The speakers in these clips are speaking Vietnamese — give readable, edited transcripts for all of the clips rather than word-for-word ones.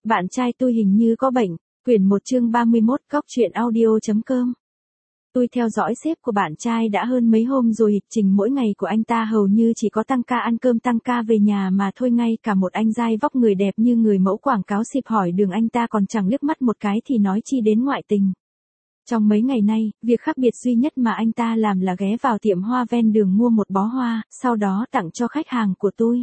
Bạn trai tôi hình như có bệnh. Quyển 1 chương 31 Cóc truyện audio.com. Tôi theo dõi sếp của bạn trai đã hơn mấy hôm rồi, lịch trình mỗi ngày của anh ta hầu như chỉ có tăng ca ăn cơm tăng ca về nhà mà thôi, ngay cả một anh giai vóc người đẹp như người mẫu quảng cáo xịp hỏi đường anh ta còn chẳng liếc mắt một cái thì nói chi đến ngoại tình. Trong mấy ngày nay, việc khác biệt duy nhất mà anh ta làm là ghé vào tiệm hoa ven đường mua một bó hoa, sau đó tặng cho khách hàng của tôi.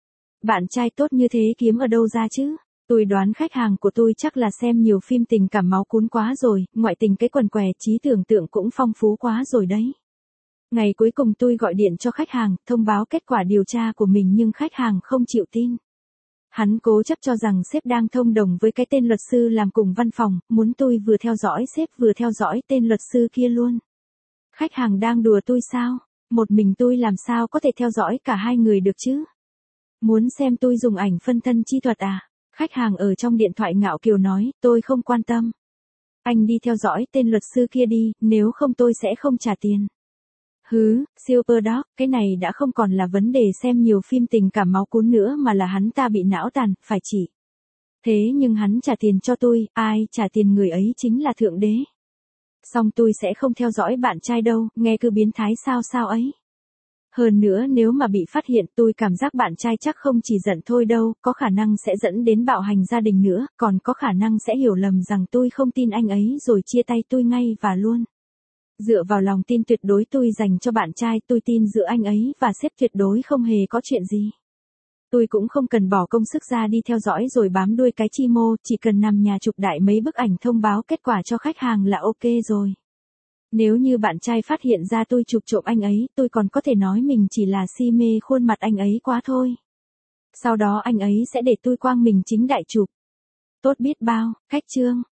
Bạn trai tốt như thế kiếm ở đâu ra chứ? Tôi đoán khách hàng của tôi chắc là xem nhiều phim tình cảm máu cuốn quá rồi, ngoại tình cái quần què trí tưởng tượng cũng phong phú quá rồi đấy. Ngày cuối cùng tôi gọi điện cho khách hàng, thông báo kết quả điều tra của mình nhưng khách hàng không chịu tin. Hắn cố chấp cho rằng sếp đang thông đồng với cái tên luật sư làm cùng văn phòng, muốn tôi vừa theo dõi sếp vừa theo dõi tên luật sư kia luôn. Khách hàng đang đùa tôi sao? Một mình tôi làm sao có thể theo dõi cả hai người được chứ? Muốn xem tôi dùng ảnh phân thân chi thuật à? Khách hàng ở trong điện thoại ngạo kiều nói, tôi không quan tâm. Anh đi theo dõi tên luật sư kia đi, nếu không tôi sẽ không trả tiền. Hứ, Silver Dog, cái này đã không còn là vấn đề xem nhiều phim tình cảm máu cuốn nữa mà là hắn ta bị não tàn, phải chỉ. Thế nhưng hắn trả tiền cho tôi, ai trả tiền người ấy chính là Thượng Đế. Xong tôi sẽ không theo dõi bạn trai đâu, nghe cứ biến thái sao ấy. Hơn nữa nếu mà bị phát hiện tôi cảm giác bạn trai chắc không chỉ giận thôi đâu, có khả năng sẽ dẫn đến bạo hành gia đình nữa, còn có khả năng sẽ hiểu lầm rằng tôi không tin anh ấy rồi chia tay tôi ngay và luôn. Dựa vào lòng tin tuyệt đối tôi dành cho bạn trai, tôi tin giữa anh ấy và sếp tuyệt đối không hề có chuyện gì. Tôi cũng không cần bỏ công sức ra đi theo dõi rồi bám đuôi cái chi mô, chỉ cần nằm nhà chụp đại mấy bức ảnh thông báo kết quả cho khách hàng là ok rồi. Nếu như bạn trai phát hiện ra tôi chụp trộm anh ấy, tôi còn có thể nói mình chỉ là si mê khuôn mặt anh ấy quá thôi. Sau đó anh ấy sẽ để tôi quang mình chính đại chụp. Tốt biết bao, khách chương.